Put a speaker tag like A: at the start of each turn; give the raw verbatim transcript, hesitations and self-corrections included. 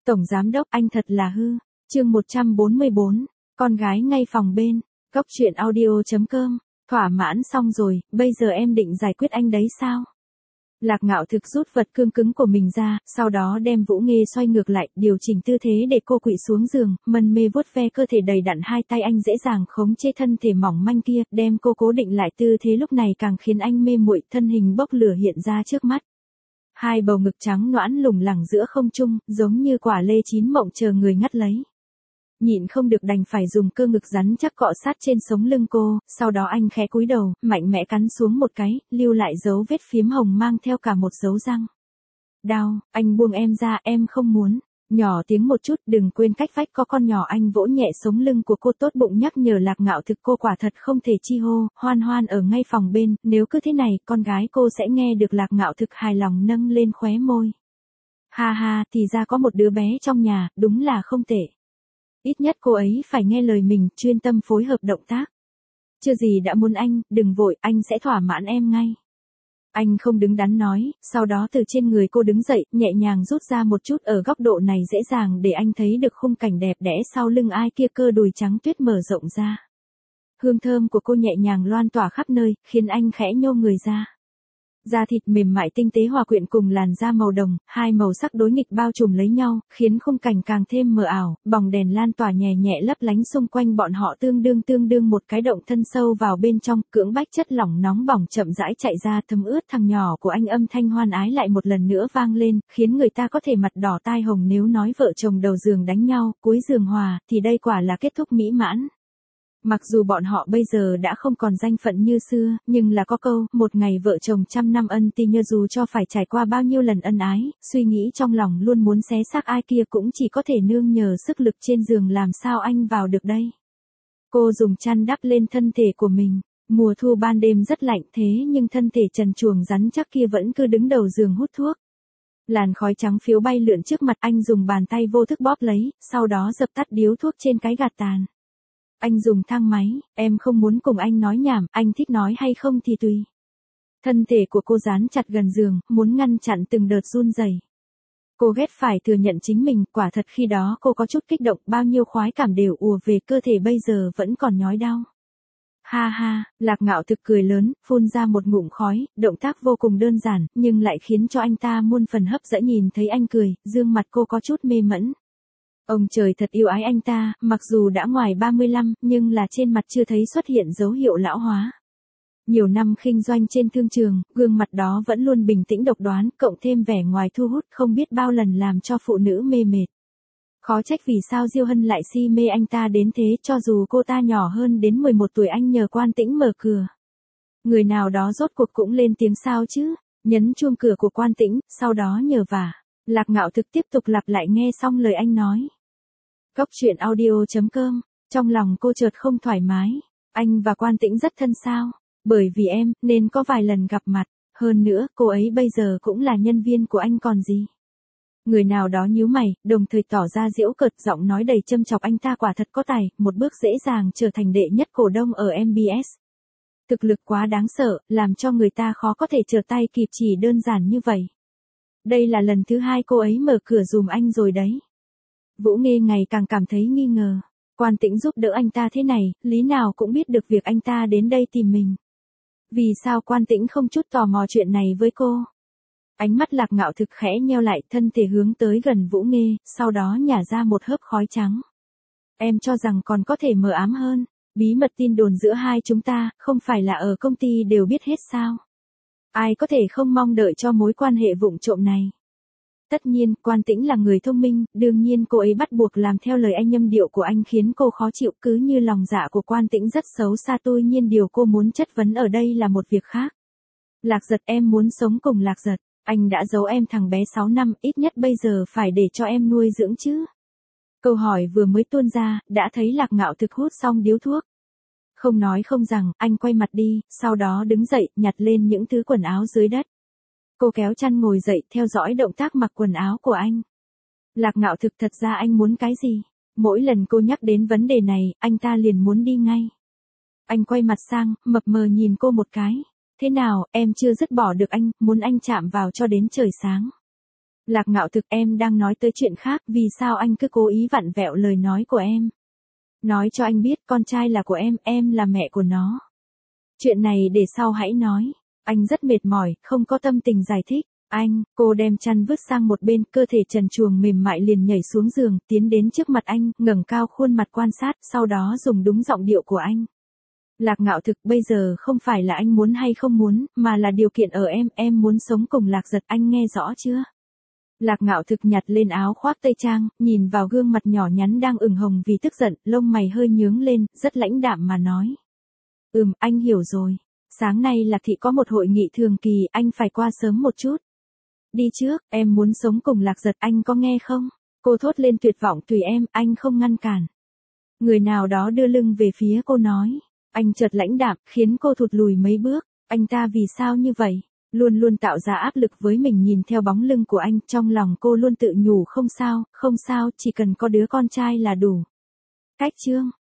A: Tổng giám đốc, anh thật là hư. Chương một trăm bốn mươi bốn, con gái ngay phòng bên. Cốc truyện audio chấm com. Thỏa mãn xong rồi, bây giờ em định giải quyết anh đấy sao? Lạc Ngạo Thực rút vật cương cứng của mình ra, sau đó đem Vũ Nghê xoay ngược lại, điều chỉnh tư thế để cô quỵ xuống giường, mân mê vuốt ve cơ thể đầy đặn, hai tay anh dễ dàng khống chế thân thể mỏng manh kia, đem cô cố định lại, tư thế lúc này càng khiến anh mê muội, thân hình bốc lửa hiện ra trước mắt. Hai bầu ngực trắng nõn lủng lẳng giữa không trung, giống như quả lê chín mọng chờ người ngắt lấy. Nhịn không được đành phải dùng cơ ngực rắn chắc cọ sát trên sống lưng cô, sau đó anh khẽ cúi đầu, mạnh mẽ cắn xuống một cái, lưu lại dấu vết phiếm hồng mang theo cả một dấu răng. Đau, anh buông em ra, em không muốn. Nhỏ tiếng một chút, đừng quên cách vách có con nhỏ, anh vỗ nhẹ sống lưng của cô, tốt bụng nhắc nhở Lạc Ngạo Thực. Cô quả thật không thể chi hô, Hoan Hoan ở ngay phòng bên, nếu cứ thế này, con gái cô sẽ nghe được. Lạc Ngạo Thực hài lòng nâng lên khóe môi. Ha ha, thì ra có một đứa bé trong nhà, đúng là không tệ. Ít nhất cô ấy phải nghe lời mình, chuyên tâm phối hợp động tác. Chưa gì đã muốn anh, đừng vội, anh sẽ thỏa mãn em ngay. Anh không đứng đắn nói, sau đó từ trên người cô đứng dậy, nhẹ nhàng rút ra một chút, ở góc độ này dễ dàng để anh thấy được khung cảnh đẹp đẽ sau lưng ai kia, cơ đùi trắng tuyết mở rộng ra. Hương thơm của cô nhẹ nhàng loan tỏa khắp nơi, khiến anh khẽ nhô người ra. Da thịt mềm mại tinh tế hòa quyện cùng làn da màu đồng, hai màu sắc đối nghịch bao trùm lấy nhau, khiến khung cảnh càng thêm mờ ảo, bóng đèn lan tỏa nhẹ nhẹ lấp lánh xung quanh bọn họ, tương đương tương đương một cái động thân sâu vào bên trong, cưỡng bách chất lỏng nóng bỏng chậm rãi chạy ra, thấm ướt thằng nhỏ của anh. Âm thanh hoan ái lại một lần nữa vang lên, khiến người ta có thể mặt đỏ tai hồng. Nếu nói vợ chồng đầu giường đánh nhau, cuối giường hòa, thì đây quả là kết thúc mỹ mãn. Mặc dù bọn họ bây giờ đã không còn danh phận như xưa, nhưng là có câu, một ngày vợ chồng trăm năm ân ti nhơ, dù cho phải trải qua bao nhiêu lần ân ái, suy nghĩ trong lòng luôn muốn xé xác ai kia cũng chỉ có thể nương nhờ sức lực trên giường. Làm sao anh vào được đây? Cô dùng chăn đắp lên thân thể của mình. Mùa thu ban đêm rất lạnh, thế nhưng thân thể trần truồng rắn chắc kia vẫn cứ đứng đầu giường hút thuốc. Làn khói trắng phiếu bay lượn trước mặt anh, dùng bàn tay vô thức bóp lấy, sau đó dập tắt điếu thuốc trên cái gạt tàn. Anh dùng thang máy, em không muốn cùng anh nói nhảm, anh thích nói hay không thì tùy. Thân thể của cô dán chặt gần giường, muốn ngăn chặn từng đợt run rẩy. Cô ghét phải thừa nhận chính mình, quả thật khi đó cô có chút kích động, bao nhiêu khoái cảm đều ùa về cơ thể, bây giờ vẫn còn nhói đau. Ha ha, Lạc Ngạo Thực cười lớn, phun ra một ngụm khói, động tác vô cùng đơn giản, nhưng lại khiến cho anh ta muôn phần hấp dẫn. Nhìn thấy anh cười, dương mặt cô có chút mê mẫn. Ông trời thật yêu ái anh ta, mặc dù đã ngoài ba mươi lăm, nhưng là trên mặt chưa thấy xuất hiện dấu hiệu lão hóa. Nhiều năm kinh doanh trên thương trường, gương mặt đó vẫn luôn bình tĩnh độc đoán, cộng thêm vẻ ngoài thu hút, không biết bao lần làm cho phụ nữ mê mệt. Khó trách vì sao Diêu Hân lại si mê anh ta đến thế, cho dù cô ta nhỏ hơn đến mười một tuổi. Anh nhờ Quan Tĩnh mở cửa. Người nào đó rốt cuộc cũng lên tiếng sao chứ, nhấn chuông cửa của Quan Tĩnh, sau đó nhờ vả. Lạc Ngạo Thực tiếp tục lặp lại nghe xong lời anh nói. Cốc truyện audio chấm com. Trong lòng cô chợt không thoải mái. Anh và Quan Tĩnh rất thân sao? Bởi vì em, nên có vài lần gặp mặt. Hơn nữa, cô ấy bây giờ cũng là nhân viên của anh còn gì. Người nào đó nhíu mày, đồng thời tỏ ra giễu cợt, giọng nói đầy châm chọc. Anh ta quả thật có tài, một bước dễ dàng trở thành đệ nhất cổ đông ở em bê ét. Thực lực quá đáng sợ, làm cho người ta khó có thể trở tay kịp, chỉ đơn giản như vậy. Đây là lần thứ hai cô ấy mở cửa dùm anh rồi đấy. Vũ Nghê ngày càng cảm thấy nghi ngờ. Quan Tĩnh giúp đỡ anh ta thế này, lý nào cũng biết được việc anh ta đến đây tìm mình. Vì sao Quan Tĩnh không chút tò mò chuyện này với cô? Ánh mắt Lạc Ngạo Thực khẽ nheo lại, thân thể hướng tới gần Vũ Nghê, sau đó nhả ra một hớp khói trắng. Em cho rằng còn có thể mờ ám hơn. Bí mật tin đồn giữa hai chúng ta, không phải là ở công ty đều biết hết sao? Ai có thể không mong đợi cho mối quan hệ vụng trộm này? Tất nhiên, Quan Tĩnh là người thông minh, đương nhiên cô ấy bắt buộc làm theo lời anh. Âm điệu của anh khiến cô khó chịu, cứ như lòng dạ của Quan Tĩnh rất xấu xa. Tuy nhiên điều cô muốn chất vấn ở đây là một việc khác. Lạc Giật, em muốn sống cùng Lạc Giật. Anh đã giấu em thằng bé sáu năm, ít nhất bây giờ phải để cho em nuôi dưỡng chứ. Câu hỏi vừa mới tuôn ra, đã thấy Lạc Ngạo Thực hút xong điếu thuốc. Không nói không rằng, anh quay mặt đi, sau đó đứng dậy, nhặt lên những thứ quần áo dưới đất. Cô kéo chăn ngồi dậy, theo dõi động tác mặc quần áo của anh. Lạc Ngạo Thực, thật ra anh muốn cái gì? Mỗi lần cô nhắc đến vấn đề này, anh ta liền muốn đi ngay. Anh quay mặt sang, mập mờ nhìn cô một cái. Thế nào, em chưa dứt bỏ được anh, muốn anh chạm vào cho đến trời sáng. Lạc Ngạo Thực, em đang nói tới chuyện khác, vì sao anh cứ cố ý vặn vẹo lời nói của em? Nói cho anh biết con trai là của em, em là mẹ của nó. Chuyện này để sau hãy nói. Anh rất mệt mỏi, không có tâm tình giải thích. Anh, cô đem chăn vứt sang một bên, cơ thể trần truồng mềm mại liền nhảy xuống giường, tiến đến trước mặt anh, ngẩng cao khuôn mặt quan sát, sau đó dùng đúng giọng điệu của anh. Lạc Ngạo Thực, bây giờ không phải là anh muốn hay không muốn, mà là điều kiện ở em, em muốn sống cùng Lạc Giật, anh nghe rõ chưa? Lạc Ngạo Thực nhặt lên áo khoác tây trang, nhìn vào gương mặt nhỏ nhắn đang ửng hồng vì tức giận, lông mày hơi nhướng lên, rất lãnh đạm mà nói. Ừm, anh hiểu rồi. Sáng nay Lạc Thị có một hội nghị thường kỳ, anh phải qua sớm một chút. Đi trước, em muốn sống cùng Lạc Giật, anh có nghe không? Cô thốt lên tuyệt vọng, tùy em, anh không ngăn cản. Người nào đó đưa lưng về phía cô nói. Anh chợt lãnh đạm, khiến cô thụt lùi mấy bước. Anh ta vì sao như vậy? Luôn luôn tạo ra áp lực với mình, nhìn theo bóng lưng của anh, trong lòng cô luôn tự nhủ không sao, không sao, chỉ cần có đứa con trai là đủ. Cách chương